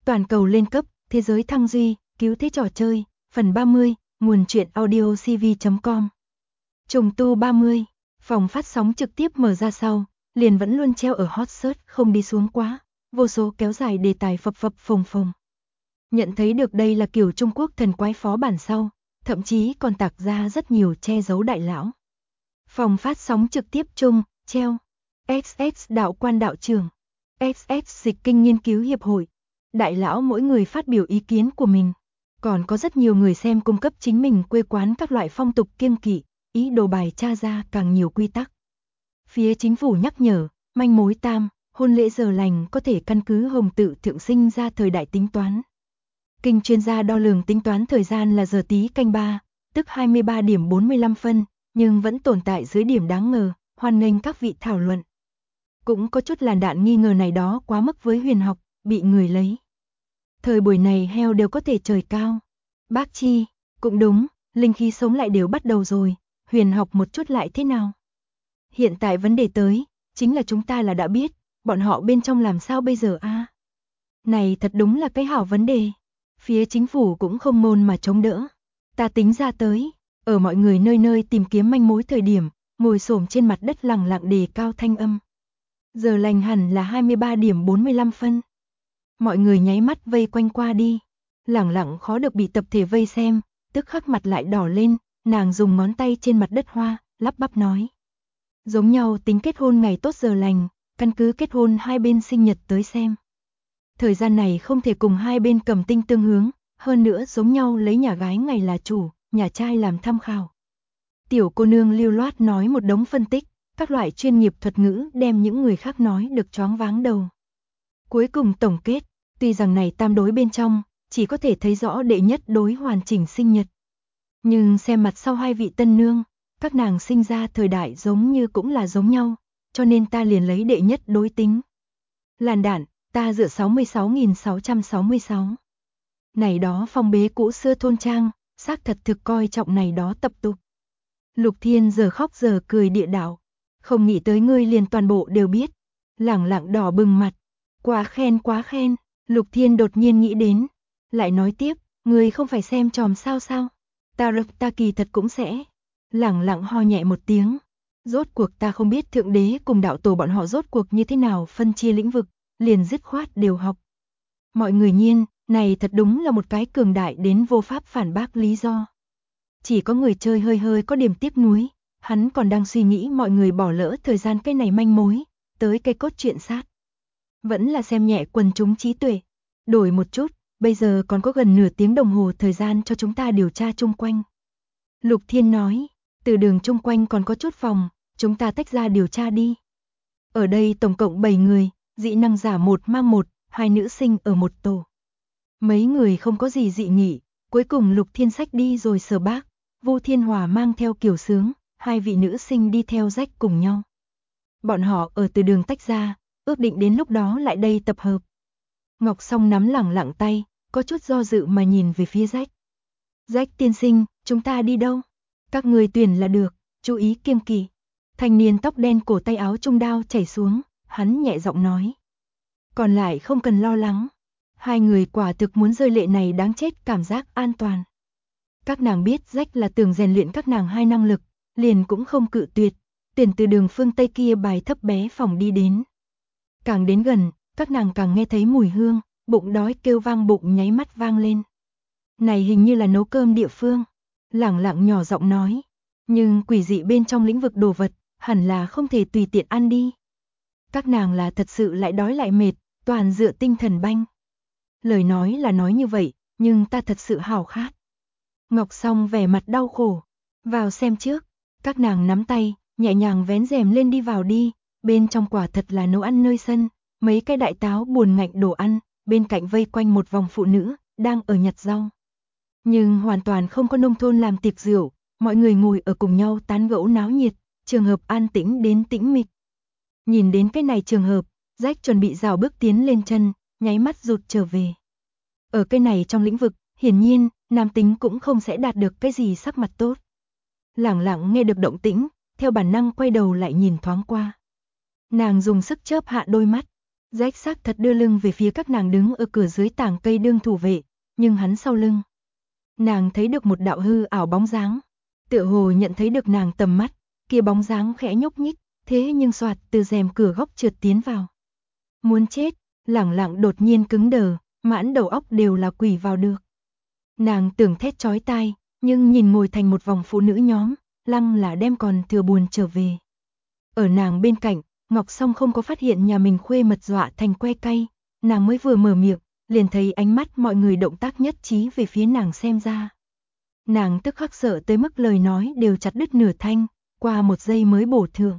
Toàn cầu lên cấp, thế giới thăng duy, cứu thế trò chơi, phần 30, nguồn truyện audio cv.com. Trùng tu 30, phòng phát sóng trực tiếp mở ra sau, liền vẫn luôn treo ở hot search không đi xuống quá, vô số kéo dài đề tài phập phập phồng phồng. Nhận thấy được đây là kiểu Trung Quốc thần quái phó bản sau, thậm chí còn tạc ra rất nhiều che giấu đại lão. Phòng phát sóng trực tiếp chung, treo, XX đạo quan đạo trưởng, XX dịch kinh nghiên cứu hiệp hội. Đại lão mỗi người phát biểu ý kiến của mình. Còn có rất nhiều người xem cung cấp chính mình quê quán các loại phong tục kiêng kỵ, ý đồ bài tra ra càng nhiều quy tắc. Phía chính phủ nhắc nhở, manh mối tam, hôn lễ giờ lành có thể căn cứ hồng tự thượng sinh ra thời đại tính toán. Kinh chuyên gia đo lường tính toán thời gian là giờ Tý Canh 3, tức 23 điểm 45 phân, nhưng vẫn tồn tại dưới điểm đáng ngờ, hoan nghênh các vị thảo luận. Cũng có chút làn đạn nghi ngờ này đó quá mức với huyền học, bị người lấy. Thời buổi này heo đều có thể trời cao. Bác Chi, cũng đúng, linh khí sống lại đều bắt đầu rồi, huyền học một chút lại thế nào? Hiện tại vấn đề tới, chính là chúng ta là đã biết, bọn họ bên trong làm sao bây giờ a? Này thật đúng là cái hảo vấn đề. Phía chính phủ cũng không môn mà chống đỡ. Ta tính ra tới, ở mọi người nơi nơi tìm kiếm manh mối thời điểm, ngồi xổm trên mặt đất lẳng lặng đề cao thanh âm. Giờ lành hẳn là 23 điểm 45 phân. Mọi người nháy mắt vây quanh qua đi, lẳng lặng khó được bị tập thể vây xem, tức khắc mặt lại đỏ lên, nàng dùng ngón tay trên mặt đất hoa, lắp bắp nói. Giống nhau tính kết hôn ngày tốt giờ lành, căn cứ kết hôn hai bên sinh nhật tới xem. Thời gian này không thể cùng hai bên cầm tinh tương hướng, hơn nữa giống nhau lấy nhà gái ngày là chủ, nhà trai làm tham khảo. Tiểu cô nương lưu loát nói một đống phân tích, các loại chuyên nghiệp thuật ngữ đem những người khác nói được choáng váng đầu. Cuối cùng tổng kết, tuy rằng này tam đối bên trong, chỉ có thể thấy rõ đệ nhất đối hoàn chỉnh sinh nhật. Nhưng xem mặt sau hai vị tân nương, các nàng sinh ra thời đại giống như cũng là giống nhau, cho nên ta liền lấy đệ nhất đối tính. Làn đạn, ta dựa 66.666. Này đó phong bế cũ xưa thôn trang, xác thật thực coi trọng này đó tập tục. Lục Thiên giờ khóc giờ cười địa đạo, không nghĩ tới ngươi liền toàn bộ đều biết. Lẳng lặng đỏ bừng mặt, quá khen, Lục Thiên đột nhiên nghĩ đến, lại nói tiếp, ngươi không phải xem tròm sao? Ta kỳ thật cũng sẽ. Lẳng lặng ho nhẹ một tiếng, rốt cuộc ta không biết thượng đế cùng đạo tổ bọn họ rốt cuộc như thế nào phân chia lĩnh vực, liền dứt khoát đều học. Mọi người nhiên, này thật đúng là một cái cường đại đến vô pháp phản bác lý do. Chỉ có người chơi hơi có điểm tiếc nuối, hắn còn đang suy nghĩ mọi người bỏ lỡ thời gian cái này manh mối, tới cái cốt truyện sát. Vẫn là xem nhẹ quần chúng trí tuệ. Đổi một chút, bây giờ còn có gần nửa tiếng đồng hồ thời gian cho chúng ta điều tra chung quanh. Lục Thiên nói, từ đường chung quanh còn có chút phòng, chúng ta tách ra điều tra đi. Ở đây tổng cộng 7 người, dị năng giả 1 mang 1, 2 nữ sinh ở một tổ. Mấy người không có gì dị nghị, cuối cùng Lục Thiên sách đi rồi Sở Bác, Vô Thiên Hòa mang theo Kiều Sướng, hai vị nữ sinh đi theo Rách cùng nhau. Bọn họ ở từ đường tách ra, ước định đến lúc đó lại đây tập hợp. Ngọc Song nắm lẳng lặng tay, có chút do dự mà nhìn về phía Rách. Rách tiên sinh, chúng ta đi đâu? Các người tuyển là được, chú ý kiêng kỵ. Thanh niên tóc đen cổ tay áo trung đao chảy xuống, hắn nhẹ giọng nói. Còn lại không cần lo lắng. Hai người quả thực muốn rơi lệ này đáng chết cảm giác an toàn. Các nàng biết Rách là tưởng rèn luyện các nàng hai năng lực, liền cũng không cự tuyệt, tuyển từ đường phương Tây kia bài thấp bé phòng đi đến. Càng đến gần, các nàng càng nghe thấy mùi hương, bụng đói kêu vang bụng nháy mắt vang lên. Này hình như là nấu cơm địa phương, lẳng lặng nhỏ giọng nói, nhưng quỷ dị bên trong lĩnh vực đồ vật, hẳn là không thể tùy tiện ăn đi. Các nàng là thật sự lại đói lại mệt, toàn dựa tinh thần banh. Lời nói là nói như vậy, nhưng ta thật sự hào khát. Ngọc Song vẻ mặt đau khổ, vào xem trước, các nàng nắm tay, nhẹ nhàng vén rèm lên đi vào đi, bên trong quả thật là nấu ăn nơi sân, mấy cái đại táo buồn ngạnh đồ ăn, bên cạnh vây quanh một vòng phụ nữ, đang ở nhặt rau. Nhưng hoàn toàn không có nông thôn làm tiệc rượu, mọi người ngồi ở cùng nhau tán gẫu náo nhiệt, trường hợp an tĩnh đến tĩnh mịch. Nhìn đến cái này trường hợp, Rách chuẩn bị rào bước tiến lên chân, nháy mắt rụt trở về. Ở cái này trong lĩnh vực, hiển nhiên, nam tính cũng không sẽ đạt được cái gì sắc mặt tốt. Lẳng lặng nghe được động tĩnh, theo bản năng quay đầu lại nhìn thoáng qua. Nàng dùng sức chớp hạ đôi mắt, Rách xác thật đưa lưng về phía các nàng đứng ở cửa dưới tảng cây đương thủ vệ, nhưng hắn sau lưng. Nàng thấy được một đạo hư ảo bóng dáng, tựa hồ nhận thấy được nàng tầm mắt, kia bóng dáng khẽ nhúc nhích, thế nhưng xoạt từ rèm cửa góc trượt tiến vào. Muốn chết, lẳng lặng đột nhiên cứng đờ, mãn đầu óc đều là quỷ vào được. Nàng tưởng thét chói tai, nhưng nhìn ngồi thành một vòng phụ nữ nhóm, lăng là đem còn thừa buồn trở về. Ở nàng bên cạnh, Ngọc Song không có phát hiện nhà mình khuê mật dọa thành que cay, nàng mới vừa mở miệng, liền thấy ánh mắt mọi người động tác nhất trí về phía nàng xem ra. Nàng tức khắc sợ tới mức lời nói đều chặt đứt nửa thanh, qua một giây mới bổ thưởng.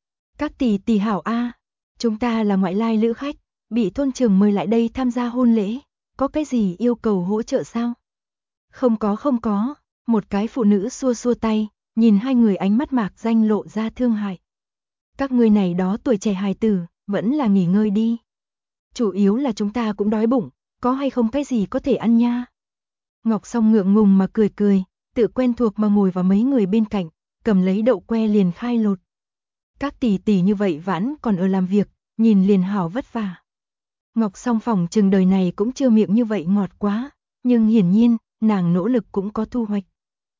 Các tỷ tỷ hảo a, chúng ta là ngoại lai lữ khách, bị thôn trưởng mời lại đây tham gia hôn lễ, có cái gì yêu cầu hỗ trợ sao? Không có, một cái phụ nữ xua xua tay, nhìn hai người ánh mắt mạc danh lộ ra thương hại. Các ngươi này đó tuổi trẻ hài tử, vẫn là nghỉ ngơi đi. Chủ yếu là chúng ta cũng đói bụng, có hay không cái gì có thể ăn nha. Ngọc Song ngượng ngùng mà cười, tự quen thuộc mà ngồi vào mấy người bên cạnh, cầm lấy đậu que liền khai lột. Các tỷ tỷ như vậy vẫn còn ở làm việc, nhìn liền hảo vất vả. Ngọc Song phỏng chừng đời này cũng chưa miệng như vậy ngọt quá, nhưng hiển nhiên, nàng nỗ lực cũng có thu hoạch.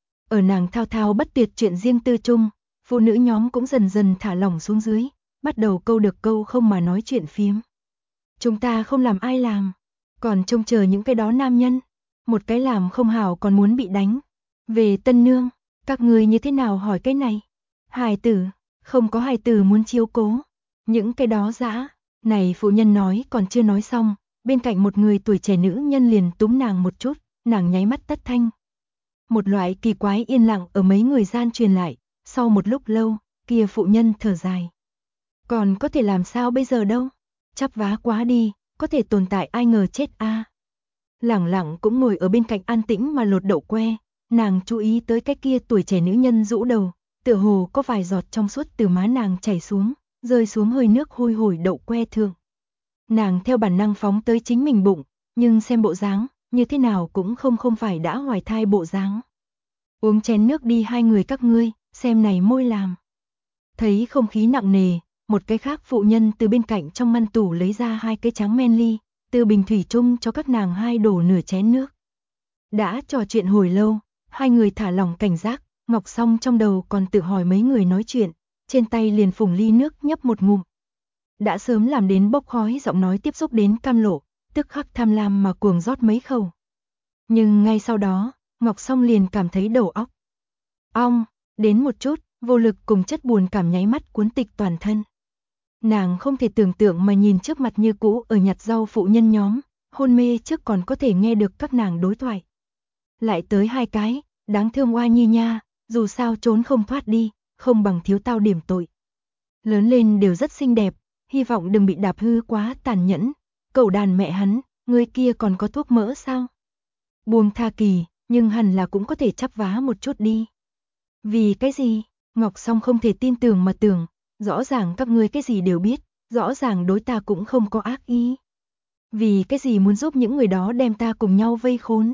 Ở nàng thao thao bất tuyệt chuyện riêng tư chung, phụ nữ nhóm cũng dần dần thả lỏng xuống dưới, bắt đầu câu được câu không mà nói chuyện phiếm. Chúng ta không làm ai làm, còn trông chờ những cái đó nam nhân, một cái làm không hảo còn muốn bị đánh. Về tân nương, các người như thế nào hỏi cái này? Hài tử, không có hài tử muốn chiếu cố. Những cái đó dã, này phụ nhân nói còn chưa nói xong, bên cạnh một người tuổi trẻ nữ nhân liền túm nàng một chút, nàng nháy mắt tắt thanh. Một loại kỳ quái yên lặng ở mấy người gian truyền lại, sau một lúc lâu, kia phụ nhân thở dài. Còn có thể làm sao bây giờ đâu? Chắp vá quá đi, có thể tồn tại ai ngờ chết a. Lẳng lặng cũng ngồi ở bên cạnh an tĩnh mà lột đậu que, nàng chú ý tới cái kia tuổi trẻ nữ nhân rũ đầu, tựa hồ có vài giọt trong suốt từ má nàng chảy xuống, rơi xuống hơi nước hôi hổi đậu que thượng. Nàng theo bản năng phóng tới chính mình bụng, nhưng xem bộ dáng, như thế nào cũng không phải đã hoài thai bộ dáng. Uống chén nước đi hai người các ngươi, xem này môi làm. Thấy không khí nặng nề, một cái khác phụ nhân từ bên cạnh trong ngăn tủ lấy ra hai cái tráng men ly, từ bình thủy chung cho các nàng hai đổ nửa chén nước. Đã trò chuyện hồi lâu, hai người thả lỏng cảnh giác, Ngọc Song trong đầu còn tự hỏi mấy người nói chuyện, trên tay liền phủng ly nước nhấp một ngụm. Đã sớm làm đến bốc khói giọng nói tiếp xúc đến cam lộ, tức khắc tham lam mà cuồng rót mấy khẩu. Nhưng ngay sau đó, Ngọc Song liền cảm thấy đầu óc ong, đến một chút, vô lực cùng chất buồn cảm nháy mắt cuốn tịch toàn thân. Nàng không thể tưởng tượng mà nhìn trước mặt như cũ ở nhặt rau phụ nhân nhóm, hôn mê trước còn có thể nghe được các nàng đối thoại. Lại tới hai cái, đáng thương oa nhi nha, dù sao trốn không thoát đi, không bằng thiếu tao điểm tội. Lớn lên đều rất xinh đẹp, hy vọng đừng bị đạp hư quá tàn nhẫn. Cậu đàn mẹ hắn, người kia còn có thuốc mỡ sao? Buông tha kỳ, nhưng hẳn là cũng có thể chắp vá một chút đi. Vì cái gì? Ngọc Song không thể tin tưởng mà tưởng, rõ ràng các ngươi cái gì đều biết, rõ ràng đối ta cũng không có ác ý. Vì cái gì muốn giúp những người đó đem ta cùng nhau vây khốn?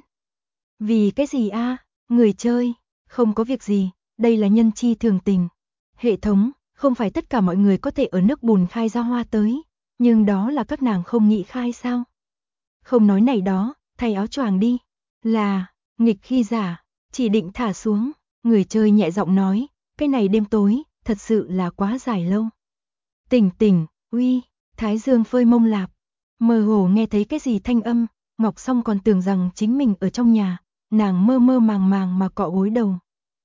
Vì cái gì a? Người chơi, không có việc gì, đây là nhân chi thường tình. Hệ thống, không phải tất cả mọi người có thể ở nước bùn khai ra hoa tới, nhưng đó là các nàng không nghĩ khai sao? Không nói này đó, thay áo choàng đi. Là, nghịch khi giả, chỉ định thả xuống, người chơi nhẹ giọng nói, cái này đêm tối, thật sự là quá dài lâu. Tỉnh tỉnh, uy, thái dương phơi mông lạp, mơ hồ nghe thấy cái gì thanh âm, Ngọc Song còn tưởng rằng chính mình ở trong nhà, nàng mơ mơ màng màng mà cọ gối đầu.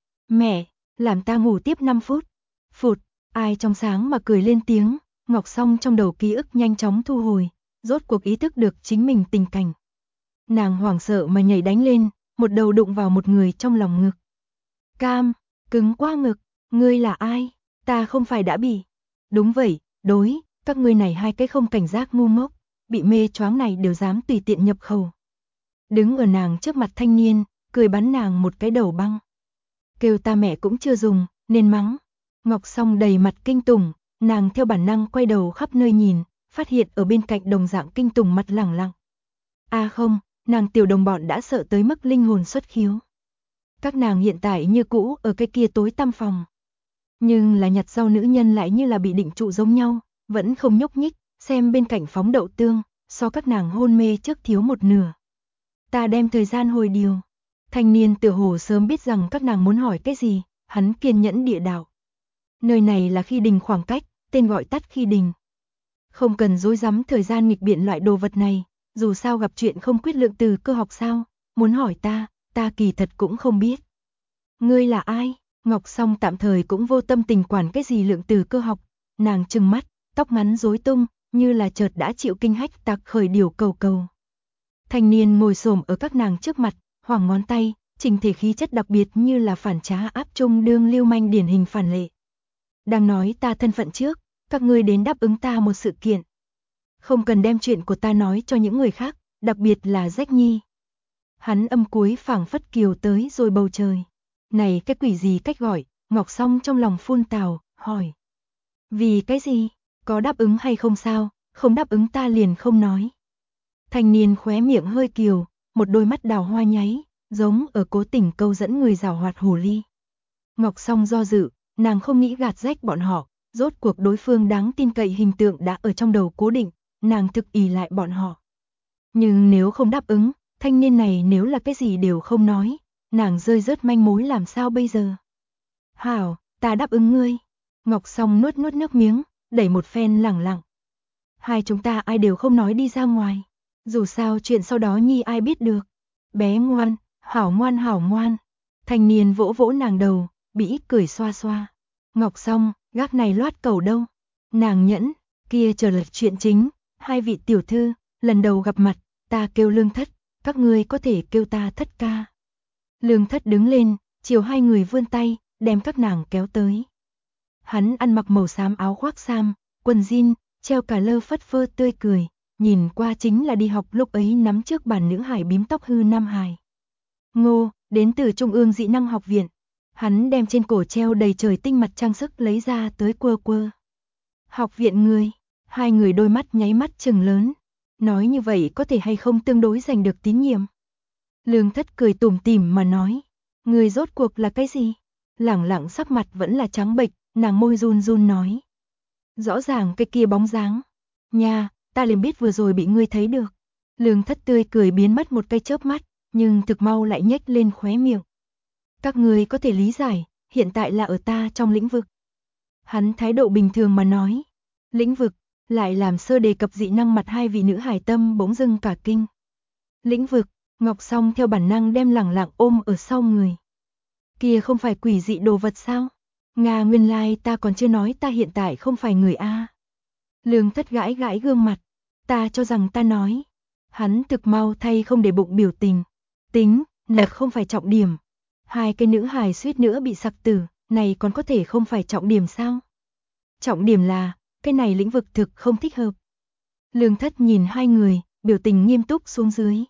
Mẹ, làm ta ngủ tiếp 5 phút. Phụt, ai trong sáng mà cười lên tiếng, Ngọc Song trong đầu ký ức nhanh chóng thu hồi, rốt cuộc ý thức được chính mình tình cảnh. Nàng hoảng sợ mà nhảy đánh lên, một đầu đụng vào một người trong lòng ngực. Cam, cứng quá ngực, ngươi là ai? Ta không phải đã bị. Đúng vậy, đối, các ngươi này hai cái không cảnh giác ngu ngốc, bị mê choáng này đều dám tùy tiện nhập khẩu. Đứng ở nàng trước mặt thanh niên, cười bắn nàng một cái đầu băng. Kêu ta mẹ cũng chưa dùng, nên mắng. Ngọc Song đầy mặt kinh tủng, nàng theo bản năng quay đầu khắp nơi nhìn, phát hiện ở bên cạnh đồng dạng kinh tủng mặt lẳng lặng. À không, nàng tiểu đồng bọn đã sợ tới mức linh hồn xuất khiếu. Các nàng hiện tại như cũ ở cái kia tối tăm phòng. Nhưng là nhặt rau nữ nhân lại như là bị định trụ giống nhau, vẫn không nhúc nhích, xem bên cạnh phóng đậu tương, so các nàng hôn mê trước thiếu một nửa. Ta đem thời gian hồi điều. Thanh niên tựa hồ sớm biết rằng các nàng muốn hỏi cái gì, hắn kiên nhẫn địa đạo. Nơi này là Khi Đình khoảng cách, tên gọi tắt Khi Đình. Không cần dối rắm thời gian nghịch biện loại đồ vật này, dù sao gặp chuyện không quyết lượng từ cơ học sao, muốn hỏi ta kỳ thật cũng không biết. Ngươi là ai? Ngọc Song tạm thời cũng vô tâm tình quản cái gì lượng từ cơ học, nàng trừng mắt, tóc ngắn rối tung, như là chợt đã chịu kinh hách tạc khởi điều cầu cầu. Thanh niên ngồi xổm ở các nàng trước mặt, hoàng ngón tay, trình thể khí chất đặc biệt như là phản trá áp trung đương lưu manh điển hình phản lệ. Đang nói ta thân phận trước, các ngươi đến đáp ứng ta một sự kiện. Không cần đem chuyện của ta nói cho những người khác, đặc biệt là Rách Nhi. Hắn âm cuối phảng phất kiều tới rồi bầu trời. Này cái quỷ gì cách gọi, Ngọc Song trong lòng phun tào, hỏi. Vì cái gì, có đáp ứng hay không sao, không đáp ứng ta liền không nói. Thanh niên khóe miệng hơi kiều, một đôi mắt đào hoa nháy, giống ở cố tình câu dẫn người giảo hoạt hồ ly. Ngọc Song do dự, nàng không nghĩ gạt rách bọn họ, rốt cuộc đối phương đáng tin cậy hình tượng đã ở trong đầu cố định, nàng thực ỷ lại bọn họ. Nhưng nếu không đáp ứng, thanh niên này nếu là cái gì đều không nói, nàng rơi rớt manh mối làm sao bây giờ? Hảo, ta đáp ứng ngươi. Ngọc Song nuốt nuốt nước miếng, đẩy một phen lẳng lặng. Hai chúng ta ai đều không nói đi ra ngoài. Dù sao chuyện sau đó Nhi ai biết được. Bé ngoan, hảo ngoan hảo ngoan. Thanh niên vỗ vỗ nàng đầu, bĩ cười xoa xoa. Ngọc Song, gác này loát cầu đâu? Nàng nhẫn, kia trở lật chuyện chính. Hai vị tiểu thư, lần đầu gặp mặt, ta kêu Lương Thất, các ngươi có thể kêu ta Thất ca. Lương Thất đứng lên, chiều hai người vươn tay, đem các nàng kéo tới. Hắn ăn mặc màu xám áo khoác sam, quần jean, treo cả lơ phất phơ tươi cười, nhìn qua chính là đi học lúc ấy nắm trước bàn nữ hải bím tóc hư nam hài. Ngô, đến từ Trung ương Dĩ năng học viện. Hắn đem trên cổ treo đầy trời tinh mặt trang sức lấy ra tới quơ quơ. Học viện người, hai người đôi mắt nháy mắt trừng lớn. Nói như vậy có thể hay không tương đối giành được tín nhiệm. Lương Thất cười tủm tỉm mà nói. Người rốt cuộc là cái gì? Lẳng lặng sắc mặt vẫn là trắng bệch, nàng môi run run nói. Rõ ràng cái kia bóng dáng. Nha, ta liền biết vừa rồi bị ngươi thấy được. Lương Thất tươi cười biến mất một cái chớp mắt, nhưng thực mau lại nhếch lên khóe miệng. Các ngươi có thể lý giải, hiện tại là ở ta trong lĩnh vực. Hắn thái độ bình thường mà nói. Lĩnh vực, lại làm sơ đề cập dị năng mặt hai vị nữ hải tâm bỗng dưng cả kinh. Lĩnh vực, Ngọc Song theo bản năng đem lẳng lặng ôm ở sau người. Kia không phải quỷ dị đồ vật sao? Nga nguyên lai ta còn chưa nói ta hiện tại không phải người A. Lương Thất gãi gãi gương mặt. Ta cho rằng ta nói. Hắn thực mau thay không để bụng biểu tình. Tính, là không phải trọng điểm. Hai cái nữ hài suýt nữa bị sặc tử, này còn có thể không phải trọng điểm sao? Trọng điểm là, cái này lĩnh vực thực không thích hợp. Lương Thất nhìn hai người, biểu tình nghiêm túc xuống dưới.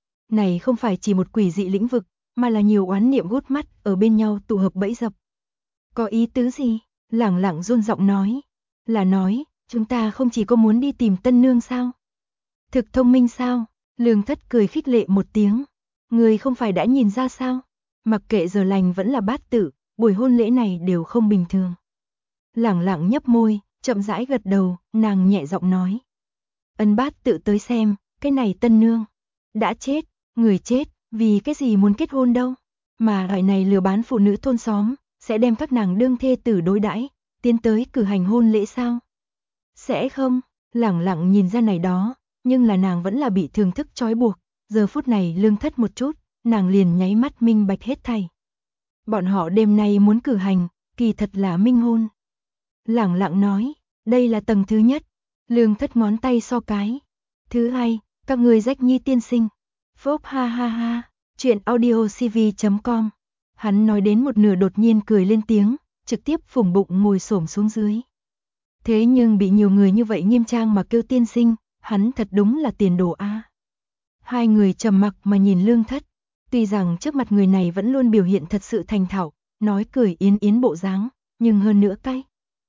Này không phải chỉ một quỷ dị lĩnh vực, mà là nhiều oán niệm gút mắt ở bên nhau tụ hợp bẫy dập. Có ý tứ gì? Lẳng lặng run giọng nói. Là nói, chúng ta không chỉ có muốn đi tìm tân nương sao? Thực thông minh sao? Lương Thất cười khích lệ một tiếng. Người không phải đã nhìn ra sao? Mặc kệ giờ lành vẫn là bát tự, buổi hôn lễ này đều không bình thường. Lẳng lặng nhấp môi, chậm rãi gật đầu, nàng nhẹ giọng nói. Ân bát tự tới xem, cái này tân nương. Đã chết, người chết, vì cái gì muốn kết hôn đâu? Mà loại này lừa bán phụ nữ thôn xóm, sẽ đem các nàng đương thê tử đối đãi, tiến tới cử hành hôn lễ sao? Sẽ không, lẳng lặng nhìn ra này đó, nhưng là nàng vẫn là bị thường thức trói buộc, giờ phút này Lương Thất một chút, nàng liền nháy mắt minh bạch hết thảy. Bọn họ đêm nay muốn cử hành, kỳ thật là minh hôn. Lẳng lặng nói, đây là tầng thứ nhất. Lương Thất ngón tay so cái. Thứ hai, các ngươi Rách Nhi tiên sinh. Phốp ha ha ha, chuyện audiocv.com. Hắn nói đến một nửa đột nhiên cười lên tiếng, trực tiếp phủng bụng ngồi xổm xuống dưới. Thế nhưng bị nhiều người như vậy nghiêm trang mà kêu tiên sinh, hắn thật đúng là tiền đồ a. Hai người trầm mặc mà nhìn Lương Thất, tuy rằng trước mặt người này vẫn luôn biểu hiện thật sự thành thạo, nói cười yến yến bộ dáng, nhưng hơn nữa cay.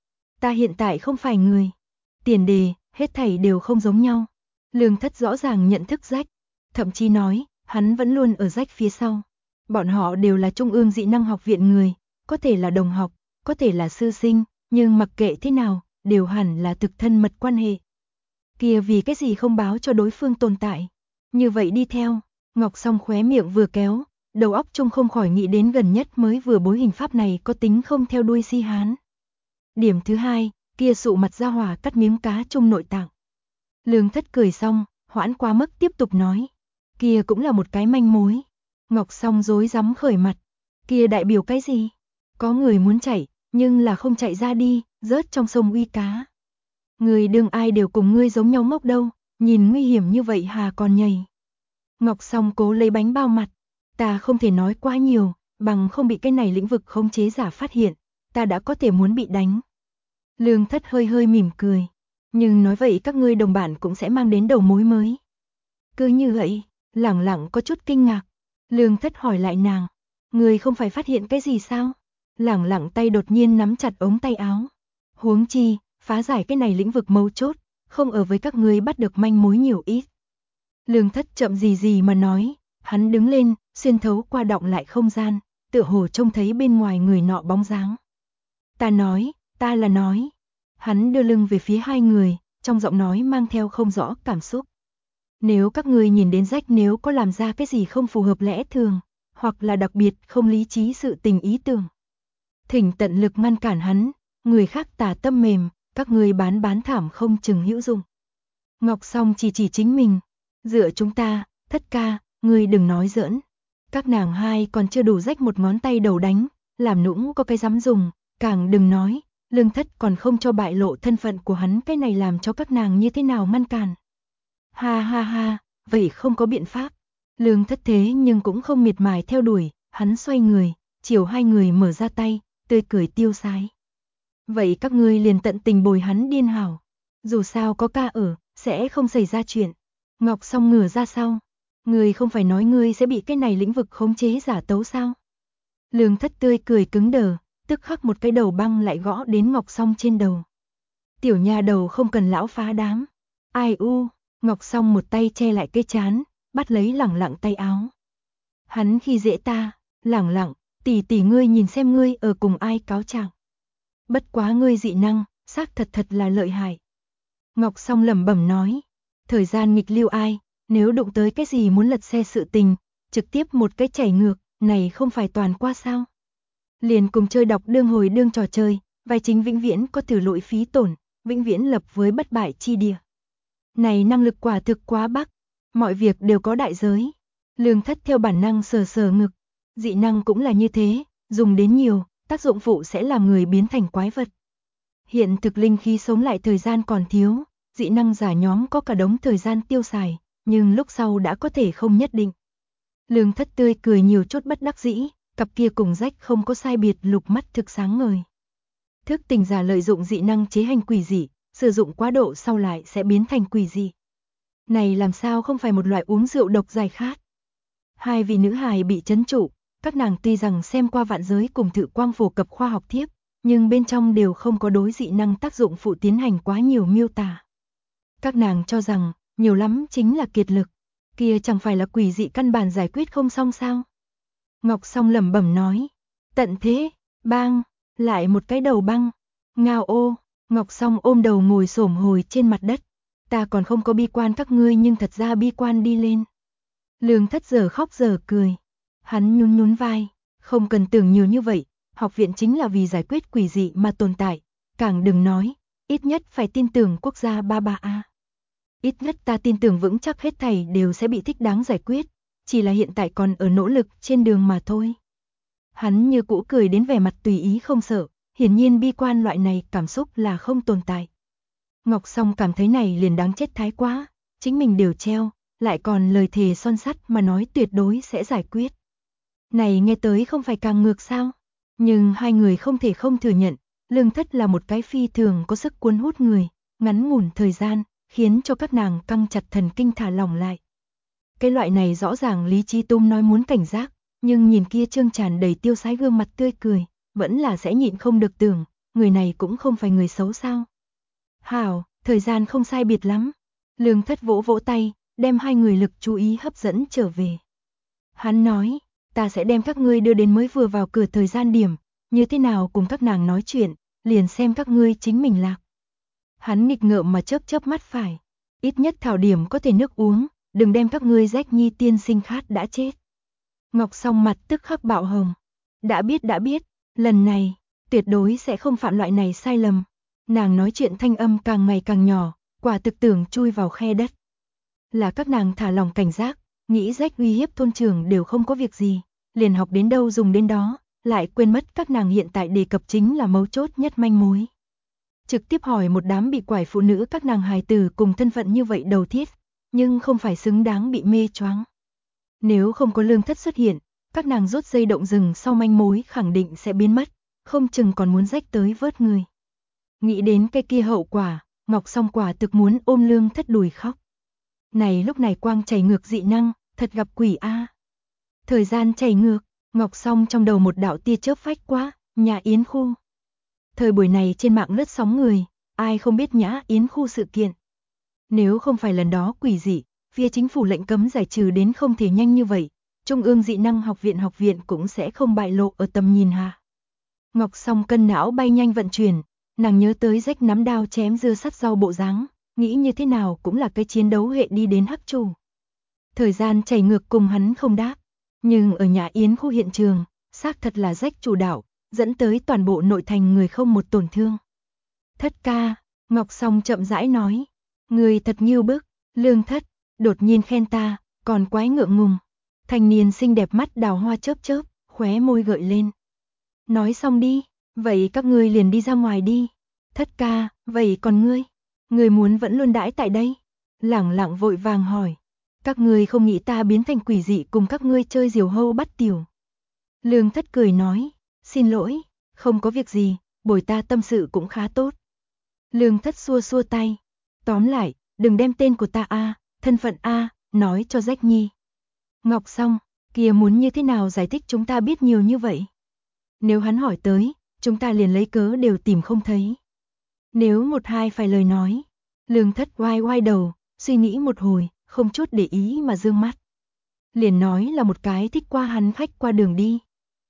Ta hiện tại không phải người. Tiền đề, hết thảy đều không giống nhau. Lương Thất rõ ràng nhận thức Rách, thậm chí nói, hắn vẫn luôn ở Rách phía sau. Bọn họ đều là Trung ương Dĩ năng học viện người, có thể là đồng học, có thể là sư sinh, nhưng mặc kệ thế nào, đều hẳn là thực thân mật quan hệ. kia vì cái gì không báo cho đối phương tồn tại. Như vậy đi theo, Ngọc Song khóe miệng vừa kéo, đầu óc chung không khỏi nghĩ đến gần nhất mới vừa bối hình pháp này có tính không theo đuôi si hán. Điểm thứ hai, kia sụ mặt ra hỏa cắt miếng cá chung nội tạng. Lương Thất cười xong, hoãn quá mức tiếp tục nói. Kia cũng là một cái manh mối. Ngọc Song rối rắm khởi mặt. Kia đại biểu cái gì? Có người muốn chạy, nhưng là không chạy ra đi, rớt trong sông uy cá. Người đương ai đều cùng ngươi giống nhau ngốc đâu, nhìn nguy hiểm như vậy hà còn nhảy. Ngọc Song cố lấy bánh bao mặt. Ta không thể nói quá nhiều, bằng không bị cái này lĩnh vực khống chế giả phát hiện, ta đã có thể muốn bị đánh. Lương Thất hơi hơi mỉm cười. Nhưng nói vậy các ngươi đồng bạn cũng sẽ mang đến đầu mối mới. Cứ như vậy, lẳng lặng có chút kinh ngạc. Lương Thất hỏi lại nàng. Người không phải phát hiện cái gì sao? Lẳng lặng tay đột nhiên nắm chặt ống tay áo. Huống chi, phá giải cái này lĩnh vực mấu chốt, không ở với các ngươi bắt được manh mối nhiều ít. Lương Thất chậm gì mà nói, hắn đứng lên, xuyên thấu qua động lại không gian, tựa hồ trông thấy bên ngoài người nọ bóng dáng. Ta nói, ta là nói. Hắn đưa lưng về phía hai người, trong giọng nói mang theo không rõ cảm xúc. Nếu các ngươi nhìn đến rách nếu có làm ra cái gì không phù hợp lẽ thường, hoặc là đặc biệt không lý trí sự tình ý tưởng. Thỉnh tận lực ngăn cản hắn, người khác tà tâm mềm, các ngươi bán thảm không chừng hữu dụng. Ngọc Song chỉ chính mình, dựa chúng ta, Thất ca, ngươi đừng nói giỡn. Các nàng hai còn chưa đủ rách một ngón tay đầu đánh, làm nũng có cái dám dùng, càng đừng nói. Lương Thất còn không cho bại lộ thân phận của hắn, cái này làm cho các nàng như thế nào ngăn cản. Ha ha ha, vậy không có biện pháp. Lương Thất thế nhưng cũng không miệt mài theo đuổi, hắn xoay người, chiều hai người mở ra tay, tươi cười tiêu sái. Vậy các ngươi liền tận tình bồi hắn điên hảo. Dù sao có ca ở, sẽ không xảy ra chuyện. Ngọc Song ngửa ra sau. Ngươi không phải nói ngươi sẽ bị cái này lĩnh vực khống chế giả tấu sao? Lương Thất tươi cười cứng đờ, tức khắc một cái đầu băng lại gõ đến Ngọc Song trên đầu. Tiểu nha đầu không cần lão phá đám. Ai u, Ngọc Song một tay che lại cái trán, bắt lấy lẳng lặng tay áo. Hắn khi dễ ta, lẳng lặng, tỷ ngươi nhìn xem ngươi ở cùng ai cáo trạng. Bất quá ngươi dị năng, xác thật là lợi hại. Ngọc Song lẩm bẩm nói, thời gian nghịch lưu ai, nếu đụng tới cái gì muốn lật xe sự tình, trực tiếp một cái chảy ngược, này không phải toàn qua sao? Liền cùng chơi đọc đương hồi đương trò chơi, vai chính vĩnh viễn có thử lỗi phí tổn, vĩnh viễn lập với bất bại chi địa. Này năng lực quả thực quá bắc, mọi việc đều có đại giới. Lương Thất theo bản năng sờ ngực, dị năng cũng là như thế, dùng đến nhiều, tác dụng phụ sẽ làm người biến thành quái vật. Hiện thực linh khí sống lại thời gian còn thiếu, dị năng giả nhóm có cả đống thời gian tiêu xài, nhưng lúc sau đã có thể không nhất định. Lương Thất tươi cười nhiều chút bất đắc dĩ, cặp kia cùng rách không có sai biệt lục mắt thực sáng ngời. Thức tỉnh giả lợi dụng dị năng chế hành quỷ dị, sử dụng quá độ sau lại sẽ biến thành quỷ dị. Này làm sao không phải một loại uống rượu độc giải khát. Hai vị nữ hài bị trấn trụ, các nàng tuy rằng xem qua vạn giới cùng thử quang phổ cập khoa học thiếp, nhưng bên trong đều không có đối dị năng tác dụng phụ tiến hành quá nhiều miêu tả. Các nàng cho rằng, nhiều lắm chính là kiệt lực, kia chẳng phải là quỷ dị căn bản giải quyết không xong sao? Ngọc Song lẩm bẩm nói, tận thế, bang, lại một cái đầu băng, ngao ô, Ngọc Song ôm đầu ngồi xổm hồi trên mặt đất, ta còn không có bi quan các ngươi nhưng thật ra bi quan đi lên. Lương Thất giờ khóc giờ cười, hắn nhún vai, không cần tưởng nhiều như vậy, học viện chính là vì giải quyết quỷ dị mà tồn tại, càng đừng nói, ít nhất phải tin tưởng quốc gia ba a. Ít nhất ta tin tưởng vững chắc hết thảy đều sẽ bị thích đáng giải quyết, chỉ là hiện tại còn ở nỗ lực trên đường mà thôi. Hắn như cũ cười đến vẻ mặt tùy ý không sợ, hiển nhiên bi quan loại này cảm xúc là không tồn tại. Ngọc Song cảm thấy này liền đáng chết thái quá, chính mình đều treo, lại còn lời thề son sắt mà nói tuyệt đối sẽ giải quyết. Này nghe tới không phải càng ngược sao? Nhưng hai người không thể không thừa nhận, Lương Thất là một cái phi thường có sức cuốn hút người, ngắn ngủn thời gian, khiến cho các nàng căng chặt thần kinh thả lỏng lại. Cái loại này rõ ràng Lý Chi Tung nói muốn cảnh giác, nhưng nhìn kia trương tràn đầy tiêu sái gương mặt tươi cười, vẫn là sẽ nhịn không được tưởng, người này cũng không phải người xấu sao. Hảo, thời gian không sai biệt lắm. Lương Thất vỗ vỗ tay, đem hai người lực chú ý hấp dẫn trở về. Hắn nói, ta sẽ đem các ngươi đưa đến mới vừa vào cửa thời gian điểm, như thế nào cùng các nàng nói chuyện, liền xem các ngươi chính mình lạc. Hắn nghịch ngợm mà chớp mắt phải. Ít nhất thảo điểm có thể nước uống, đừng đem các ngươi Rách Nhi tiên sinh khát đã chết. Ngọc Song mặt tức khắc bạo hồng. Đã biết, lần này, tuyệt đối sẽ không phạm loại này sai lầm. Nàng nói chuyện thanh âm càng ngày càng nhỏ, quả thực tưởng chui vào khe đất. Là các nàng thả lòng cảnh giác, nghĩ Rách uy hiếp thôn trưởng đều không có việc gì, liền học đến đâu dùng đến đó, lại quên mất các nàng hiện tại đề cập chính là mấu chốt nhất manh mối. Trực tiếp hỏi một đám bị quải phụ nữ các nàng hài tử cùng thân phận như vậy đầu thiết, nhưng không phải xứng đáng bị mê choáng. Nếu không có Lương Thất xuất hiện, các nàng rút dây động rừng sau manh mối khẳng định sẽ biến mất, không chừng còn muốn Rách tới vớt người. Nghĩ đến cái kia hậu quả, Ngọc Song quả thực muốn ôm Lương Thất đùi khóc. Này lúc này quang chảy ngược dị năng, thật gặp quỷ a. Thời gian chảy ngược, Ngọc Song trong đầu một đạo tia chớp phách quá, nhà Yến khu. Thời buổi này trên mạng lướt sóng người, ai không biết Nhã Yến khu sự kiện. Nếu không phải lần đó quỷ dị, phía chính phủ lệnh cấm giải trừ đến không thể nhanh như vậy, Trung ương dị năng học viện cũng sẽ không bại lộ ở tầm nhìn hạ. Ngọc Song cân não bay nhanh vận chuyển, nàng nhớ tới Rách nắm đao chém dưa sắt rau bộ dáng, nghĩ như thế nào cũng là cái chiến đấu hệ đi đến hắc chủ. Thời gian chảy ngược cùng hắn không đáp, nhưng ở nhà Yến khu hiện trường, xác thật là Rách chủ đạo, dẫn tới toàn bộ nội thành người không một tổn thương. Thất ca, Ngọc Song chậm rãi nói, người thật nghiêu bức, Lương Thất, đột nhiên khen ta, còn quái ngượng ngùng. Thanh niên xinh đẹp mắt đào hoa chớp chớp, khóe môi gợi lên. Nói xong đi, vậy các ngươi liền đi ra ngoài đi. Thất ca, vậy còn ngươi muốn vẫn luôn đãi tại đây? Lẳng lặng vội vàng hỏi. Các ngươi không nghĩ ta biến thành quỷ dị cùng các ngươi chơi diều hâu bắt tiểu. Lương Thất cười nói, xin lỗi, không có việc gì, bồi ta tâm sự cũng khá tốt. Lương Thất xua xua tay, tóm lại, đừng đem tên của ta thân phận nói cho Rách Nhi. Ngọc Song, kia muốn như thế nào giải thích chúng ta biết nhiều như vậy? Nếu hắn hỏi tới, chúng ta liền lấy cớ đều tìm không thấy. Nếu một hai phải lời nói, Lương Thất oai oai đầu, suy nghĩ một hồi, không chút để ý mà dương mắt. Liền nói là một cái thích qua hắn khách qua đường đi.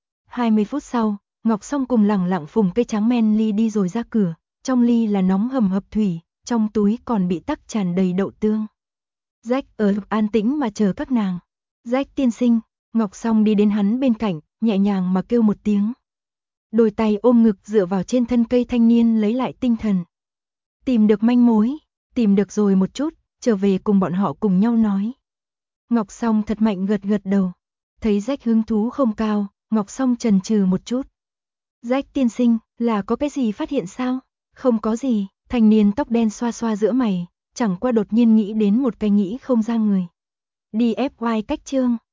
20 phút sau, Ngọc Song cùng lẳng lặng phùng cây trắng men ly đi rồi ra cửa, trong ly là nóng hầm hập thủy, trong túi còn bị tắc tràn đầy đậu tương. Rách ở an tĩnh mà chờ các nàng. Rách tiên sinh, Ngọc Song đi đến hắn bên cạnh, nhẹ nhàng mà kêu một tiếng. Đôi tay ôm ngực dựa vào trên thân cây thanh niên lấy lại tinh thần. Tìm được manh mối, tìm được rồi một chút, trở về cùng bọn họ cùng nhau nói. Ngọc Song thật mạnh gật gật đầu. Thấy Rách hứng thú không cao, Ngọc Song chần chừ một chút. Rách tiên sinh, là có cái gì phát hiện sao? Không có gì, thanh niên tóc đen xoa xoa giữa mày, chẳng qua đột nhiên nghĩ đến một cái nghĩ không ra người. Đi FY cách chương.